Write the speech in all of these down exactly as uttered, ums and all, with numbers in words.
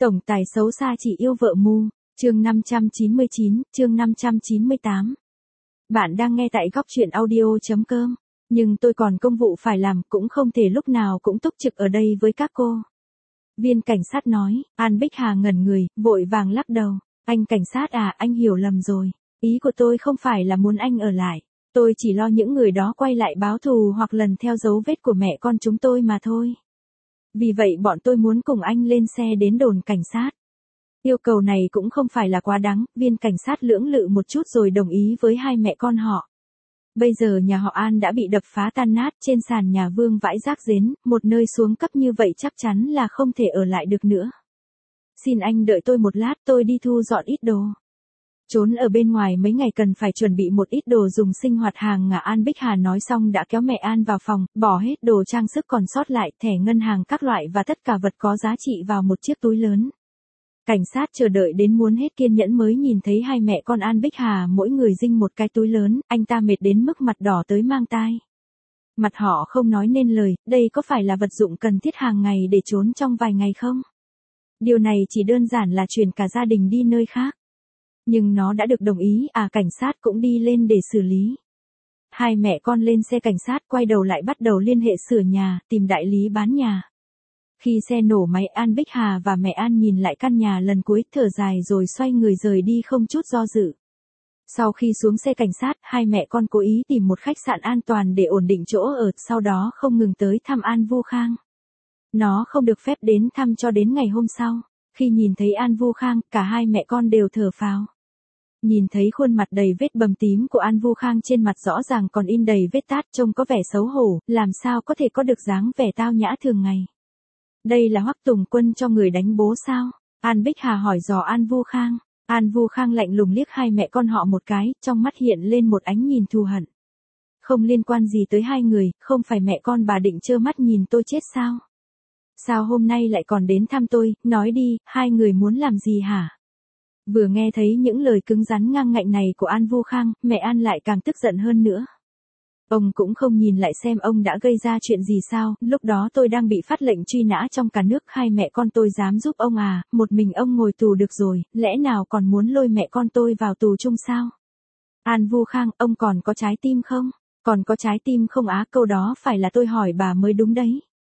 Tổng tài xấu xa chỉ yêu vợ mù, chương năm trăm chín mươi chín, chương năm trăm chín mươi tám. Bạn đang nghe tại góc truyện audio chấm com, nhưng tôi còn công vụ phải làm, cũng không thể lúc nào cũng túc trực ở đây với các cô. Viên cảnh sát nói. An Bích Hà ngẩn người, vội vàng lắc đầu. Anh cảnh sát à, anh hiểu lầm rồi. Ý của tôi không phải là muốn anh ở lại. Tôi chỉ lo những người đó quay lại báo thù hoặc lần theo dấu vết của mẹ con chúng tôi mà thôi. Vì vậy bọn tôi muốn cùng anh lên xe đến đồn cảnh sát. Yêu cầu này cũng không phải là quá đáng, viên cảnh sát lưỡng lự một chút rồi đồng ý với hai mẹ con họ. Bây giờ nhà họ An đã bị đập phá tan nát, trên sàn nhà vương vãi rác rến, một nơi xuống cấp như vậy chắc chắn là không thể ở lại được nữa. Xin anh đợi tôi một lát, tôi đi thu dọn ít đồ. Trốn ở bên ngoài mấy ngày cần phải chuẩn bị một ít đồ dùng sinh hoạt hàng ngày. An Bích Hà nói xong đã kéo mẹ An vào phòng, bỏ hết đồ trang sức còn sót lại, thẻ ngân hàng các loại và tất cả vật có giá trị vào một chiếc túi lớn. Cảnh sát chờ đợi đến muốn hết kiên nhẫn mới nhìn thấy hai mẹ con An Bích Hà mỗi người dinh một cái túi lớn, anh ta mệt đến mức mặt đỏ tới mang tai. Mặt họ không nói nên lời, đây có phải là vật dụng cần thiết hàng ngày để trốn trong vài ngày không? Điều này chỉ đơn giản là chuyển cả gia đình đi nơi khác. Nhưng nó đã được đồng ý, à cảnh sát cũng đi lên để xử lý. Hai mẹ con lên xe cảnh sát quay đầu lại bắt đầu liên hệ sửa nhà, tìm đại lý bán nhà. Khi xe nổ máy, An Bích Hà và mẹ An nhìn lại căn nhà lần cuối, thở dài rồi xoay người rời đi không chút do dự. Sau khi xuống xe cảnh sát, hai mẹ con cố ý tìm một khách sạn an toàn để ổn định chỗ ở, sau đó không ngừng tới thăm An Vu Khang. Nó không được phép đến thăm cho đến ngày hôm sau. Khi nhìn thấy An Vu Khang, cả hai mẹ con đều thở phào. Nhìn thấy khuôn mặt đầy vết bầm tím của An Vu Khang, trên mặt rõ ràng còn in đầy vết tát, trông có vẻ xấu hổ, làm sao có thể có được dáng vẻ tao nhã thường ngày. Đây là Hoắc Tùng Quân cho người đánh bố sao? An Bích Hà hỏi dò An Vu Khang. An Vu Khang lạnh lùng liếc hai mẹ con họ một cái, trong mắt hiện lên một ánh nhìn thù hận. Không liên quan gì tới hai người, không phải mẹ con bà định trơ mắt nhìn tôi chết sao? Sao hôm nay lại còn đến thăm tôi, nói đi, hai người muốn làm gì hả? Vừa nghe thấy những lời cứng rắn ngang ngạnh này của An Vu Khang, mẹ An lại càng tức giận hơn nữa. Ông cũng không nhìn lại xem ông đã gây ra chuyện gì sao, lúc đó tôi đang bị phát lệnh truy nã trong cả nước, hai mẹ con tôi dám giúp ông à, một mình ông ngồi tù được rồi, lẽ nào còn muốn lôi mẹ con tôi vào tù chung sao? An Vu Khang, ông còn có trái tim không? Còn có trái tim không á? Câu đó phải là tôi hỏi bà mới đúng đấy.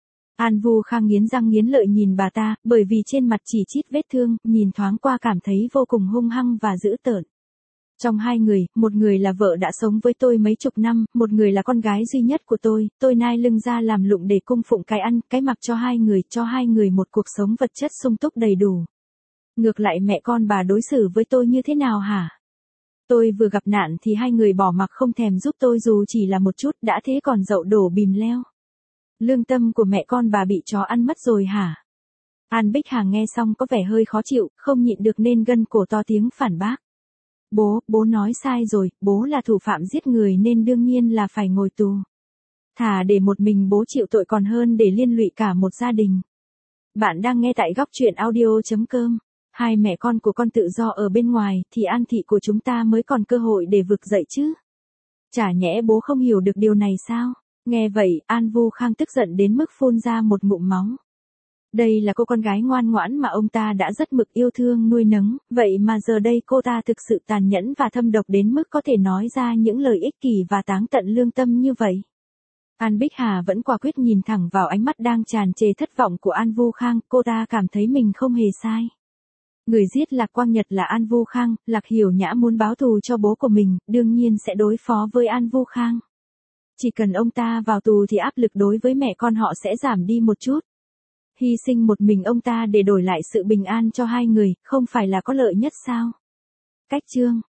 An Vu Khang nghiến răng nghiến lợi nhìn bà ta, bởi vì trên mặt chỉ chít vết thương, nhìn thoáng qua cảm thấy vô cùng hung hăng và dữ tợn. Trong hai người, một người là vợ đã sống với tôi mấy chục năm, một người là con gái duy nhất của tôi, tôi nai lưng ra làm lụng để cung phụng cái ăn, cái mặc cho hai người, cho hai người một cuộc sống vật chất sung túc đầy đủ. Ngược lại mẹ con bà đối xử với tôi như thế nào hả? Tôi vừa gặp nạn thì hai người bỏ mặc không thèm giúp tôi dù chỉ là một chút, đã thế còn dậu đổ bìm leo. Lương tâm của mẹ con bà bị chó ăn mất rồi hả? An Bích Hà nghe xong có vẻ hơi khó chịu, không nhịn được nên gân cổ to tiếng phản bác. Bố, bố nói sai rồi, bố là thủ phạm giết người nên đương nhiên là phải ngồi tù. Thà để một mình bố chịu tội còn hơn để liên lụy cả một gia đình. Bạn đang nghe tại góc truyện audio chấm com. Hai mẹ con của con tự do ở bên ngoài thì An thị của chúng ta mới còn cơ hội để vực dậy chứ. Chả nhẽ bố không hiểu được điều này sao? Nghe vậy, An Vu Khang tức giận đến mức phun ra một ngụm máu. Đây là cô con gái ngoan ngoãn mà ông ta đã rất mực yêu thương nuôi nấng, vậy mà giờ đây cô ta thực sự tàn nhẫn và thâm độc đến mức có thể nói ra những lời ích kỷ và táng tận lương tâm như vậy. An Bích Hà vẫn quả quyết nhìn thẳng vào ánh mắt đang tràn trề thất vọng của An Vu Khang, cô ta cảm thấy mình không hề sai. Người giết Lạc Quang Nhật là An Vu Khang, Lạc Hiểu Nhã muốn báo thù cho bố của mình, đương nhiên sẽ đối phó với An Vu Khang. Chỉ cần ông ta vào tù thì áp lực đối với mẹ con họ sẽ giảm đi một chút. Hy sinh một mình ông ta để đổi lại sự bình an cho hai người, không phải là có lợi nhất sao? Cách chương